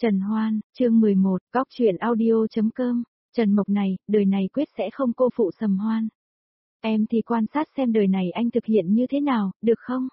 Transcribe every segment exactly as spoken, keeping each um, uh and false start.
Trần Hoan, chương mười một, góc chuyện audio.com, Trần Mộc này, đời này quyết sẽ không cô phụ Sầm Hoan. Em thì quan sát xem đời này anh thực hiện như thế nào, được không?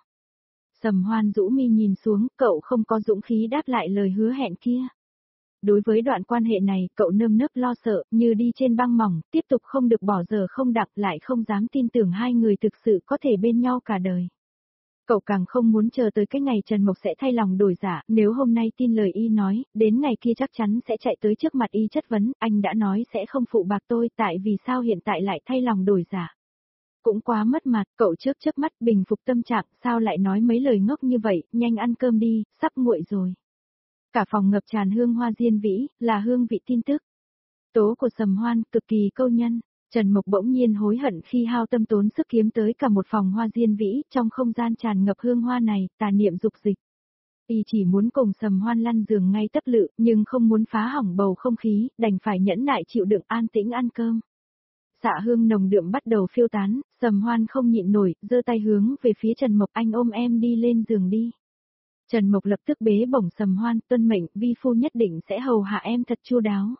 Sầm Hoan rũ mi nhìn xuống, cậu không có dũng khí đáp lại lời hứa hẹn kia. Đối với đoạn quan hệ này, cậu nơm nớp lo sợ, như đi trên băng mỏng, tiếp tục không được bỏ giờ không đặng, lại không dám tin tưởng hai người thực sự có thể bên nhau cả đời. Cậu càng không muốn chờ tới cái ngày Trần Mộc sẽ thay lòng đổi dạ, nếu hôm nay tin lời y nói, đến ngày kia chắc chắn sẽ chạy tới trước mặt y chất vấn, anh đã nói sẽ không phụ bạc tôi, tại vì sao hiện tại lại thay lòng đổi dạ. Cũng quá mất mặt, cậu trước chớp mắt bình phục tâm trạng, sao lại nói mấy lời ngốc như vậy, nhanh ăn cơm đi, sắp nguội rồi. Cả phòng ngập tràn hương hoa diên vĩ, là hương vị tin tức. Tố của Sầm Hoan, cực kỳ câu nhân. Trần Mộc bỗng nhiên hối hận khi hao tâm tốn sức kiếm tới cả một phòng hoa diên vĩ, trong không gian tràn ngập hương hoa này, tà niệm dục dịch. Y chỉ muốn cùng Sầm Hoan lăn giường ngay tấp lự, nhưng không muốn phá hỏng bầu không khí, đành phải nhẫn nại chịu đựng an tĩnh ăn cơm. Xạ hương nồng đượm bắt đầu phiêu tán, Sầm Hoan không nhịn nổi, giơ tay hướng về phía Trần Mộc, anh ôm em đi lên giường đi. Trần Mộc lập tức bế bổng Sầm Hoan, tuân mệnh, vi phu nhất định sẽ hầu hạ em thật chu đáo.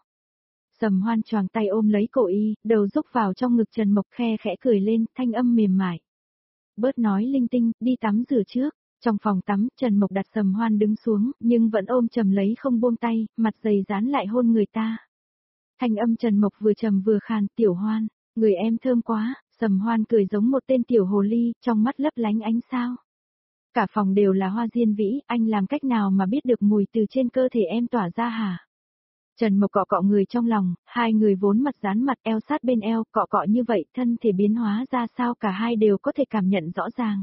Sầm Hoan choàng tay ôm lấy cổ y, đầu rúc vào trong ngực Trần Mộc, khe khẽ cười lên, thanh âm mềm mại. Bớt nói linh tinh, đi tắm rửa trước. Trong phòng tắm, Trần Mộc đặt Sầm Hoan đứng xuống, nhưng vẫn ôm chầm lấy không buông tay, mặt dày dán lại hôn người ta. Thanh âm Trần Mộc vừa trầm vừa khàn, tiểu Hoan, người em thơm quá. Sầm Hoan cười giống một tên tiểu hồ ly, trong mắt lấp lánh ánh sao. Cả phòng đều là hoa diên vĩ, anh làm cách nào mà biết được mùi từ trên cơ thể em tỏa ra hả? Trần Mộc cọ cọ người trong lòng, hai người vốn mặt dán mặt, eo sát bên eo, cọ cọ như vậy, thân thể biến hóa ra sao cả hai đều có thể cảm nhận rõ ràng.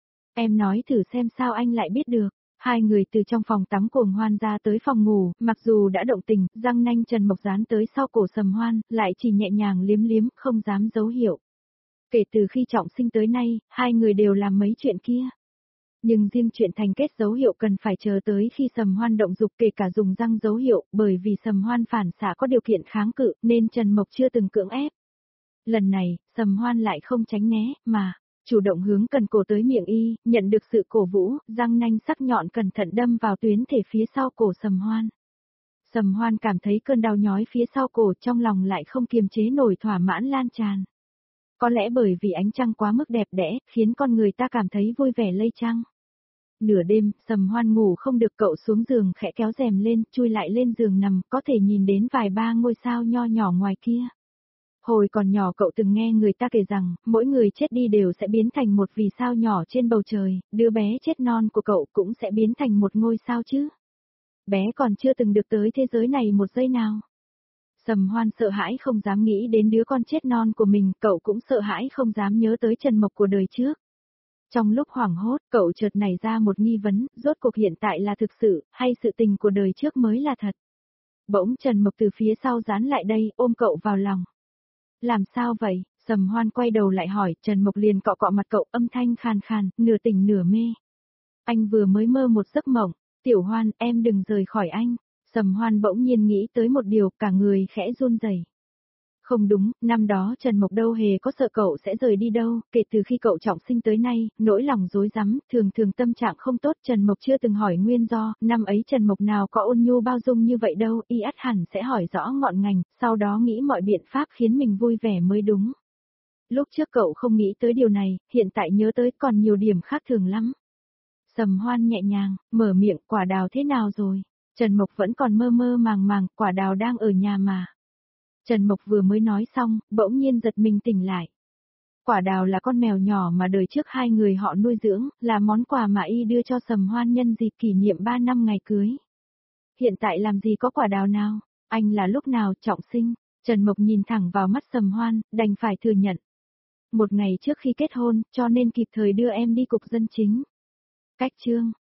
Em nói thử xem sao anh lại biết được. Hai người từ trong phòng tắm cuồng hoan ra tới phòng ngủ, mặc dù đã động tình, răng nanh Trần Mộc dán tới sau cổ Sầm Hoan, lại chỉ nhẹ nhàng liếm liếm, không dám dấu hiệu. Kể từ khi trọng sinh tới nay, hai người đều làm mấy chuyện kia. Nhưng riêng chuyện thành kết dấu hiệu cần phải chờ tới khi Sầm Hoan động dục, kể cả dùng răng dấu hiệu, bởi vì Sầm Hoan phản xạ có điều kiện kháng cự, nên Trần Mộc chưa từng cưỡng ép. Lần này, Sầm Hoan lại không tránh né, mà chủ động hướng cần cổ tới miệng y, nhận được sự cổ vũ, răng nanh sắc nhọn cẩn thận đâm vào tuyến thể phía sau cổ Sầm Hoan. Sầm Hoan cảm thấy cơn đau nhói phía sau cổ, trong lòng lại không kiềm chế nổi thỏa mãn lan tràn. Có lẽ bởi vì ánh trăng quá mức đẹp đẽ, khiến con người ta cảm thấy vui vẻ lây trăng. Nửa đêm, Sầm Hoan ngủ không được, cậu xuống giường khẽ kéo rèm lên, chui lại lên giường nằm, có thể nhìn đến vài ba ngôi sao nho nhỏ ngoài kia. Hồi còn nhỏ cậu từng nghe người ta kể rằng, mỗi người chết đi đều sẽ biến thành một vì sao nhỏ trên bầu trời, đứa bé chết non của cậu cũng sẽ biến thành một ngôi sao chứ. Bé còn chưa từng được tới thế giới này một giây nào. Sầm Hoan sợ hãi không dám nghĩ đến đứa con chết non của mình, cậu cũng sợ hãi không dám nhớ tới Trần Mộc của đời trước. Trong lúc hoảng hốt, cậu chợt nảy ra một nghi vấn, rốt cuộc hiện tại là thực sự, hay sự tình của đời trước mới là thật. Bỗng Trần Mộc từ phía sau dán lại đây, ôm cậu vào lòng. Làm sao vậy? Sầm Hoan quay đầu lại hỏi, Trần Mộc liền cọ cọ mặt cậu, âm thanh khàn khàn, nửa tỉnh nửa mê. Anh vừa mới mơ một giấc mộng, tiểu Hoan, em đừng rời khỏi anh. Sầm Hoan bỗng nhiên nghĩ tới một điều, cả người khẽ run rẩy. Không đúng, năm đó Trần Mộc đâu hề có sợ cậu sẽ rời đi đâu, kể từ khi cậu trọng sinh tới nay, nỗi lòng rối rắm, thường thường tâm trạng không tốt, Trần Mộc chưa từng hỏi nguyên do, năm ấy Trần Mộc nào có ôn nhu bao dung như vậy đâu, y ắt hẳn sẽ hỏi rõ ngọn ngành, sau đó nghĩ mọi biện pháp khiến mình vui vẻ mới đúng. Lúc trước cậu không nghĩ tới điều này, hiện tại nhớ tới còn nhiều điểm khác thường lắm. Sầm Hoan nhẹ nhàng, mở miệng, quả đào thế nào rồi? Trần Mộc vẫn còn mơ mơ màng màng, quả đào đang ở nhà mà. Trần Mộc vừa mới nói xong, bỗng nhiên giật mình tỉnh lại. Quả đào là con mèo nhỏ mà đời trước hai người họ nuôi dưỡng, là món quà mà y đưa cho Sầm Hoan nhân dịp kỷ niệm ba năm ngày cưới. Hiện tại làm gì có quả đào nào, anh là lúc nào trọng sinh? Trần Mộc nhìn thẳng vào mắt Sầm Hoan, đành phải thừa nhận. Một ngày trước khi kết hôn, cho nên kịp thời đưa em đi cục dân chính. Cách chương.